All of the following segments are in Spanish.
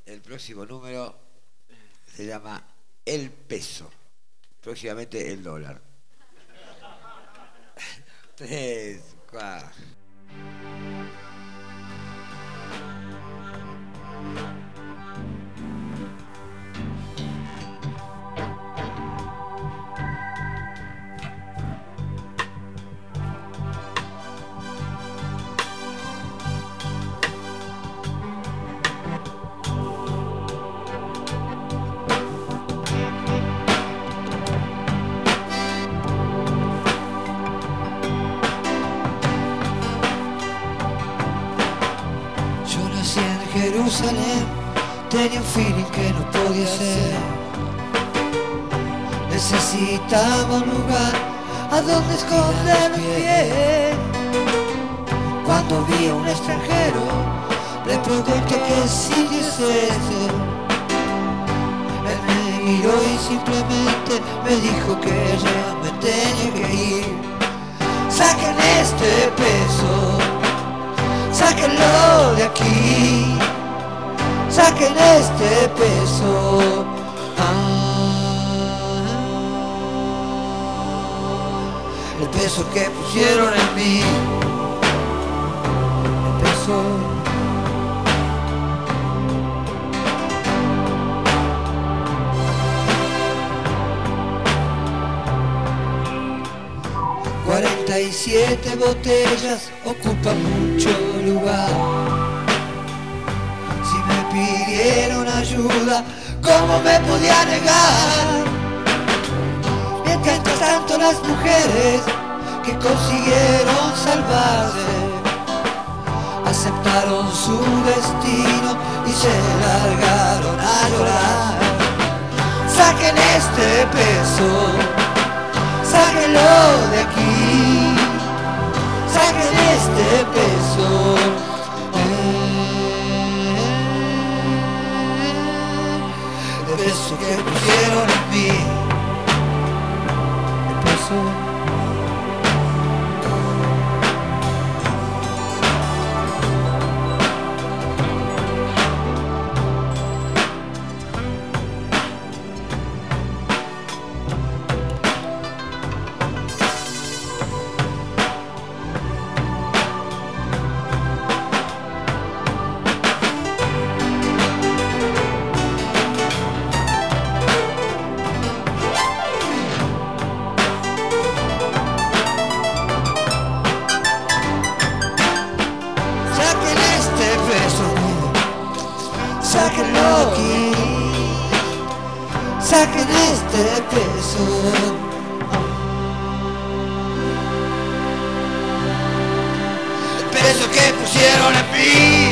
El próximo número se llama El Peso. Próximamente el dólar. 3, 4. Jerusalén, tenía un feeling que no podía ser. Necesitaba un lugar a donde esconder los pies. Cuando vi a un extranjero, le pregunté qué sitio es ese. Él me miró y simplemente me dijo que ya me tenía que ir. Saquen este peso, sáquenlo de aquí, saquen este peso. El peso que pusieron en mí, el peso. "47 botellas ocupan mucho lugar. Si me pidieron ayuda, ¿cómo me podía negar? Mientras tanto las mujeres que consiguieron salvarse aceptaron su destino y se largaron a llorar. Saquen este peso, sáquenlo de aquí, saquen este peso. El peso que pusieron en mí, el peso. Sáquenlo aquí, saquen este peso. El peso que pusieron en mí,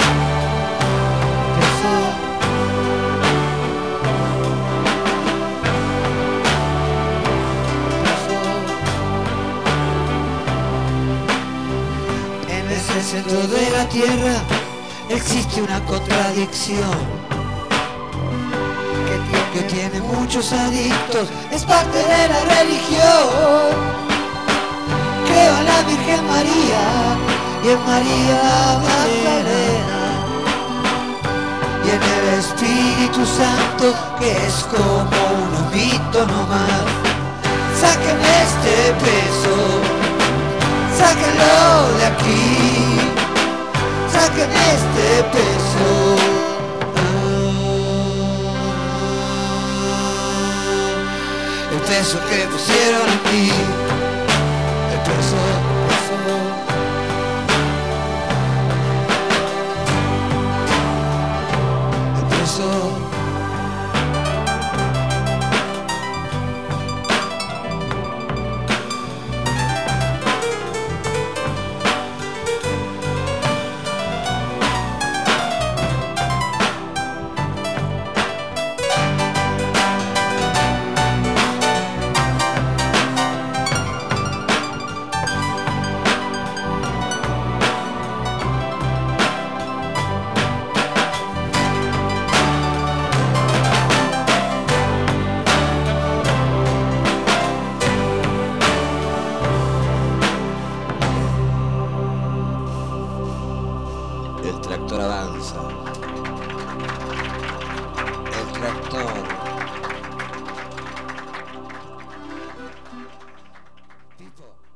peso. En ese centro de la tierra existe una contradicción que tiene muchos adictos, es parte de la religión. Creo en la Virgen María y en María Magdalena y en el Espíritu Santo, que es como un humito nomás. Saquen este peso, sáquenlo de aquí, saquen este peso. El peso que pusieron aquí, el peso, el peso. mostrar todo. Pipo.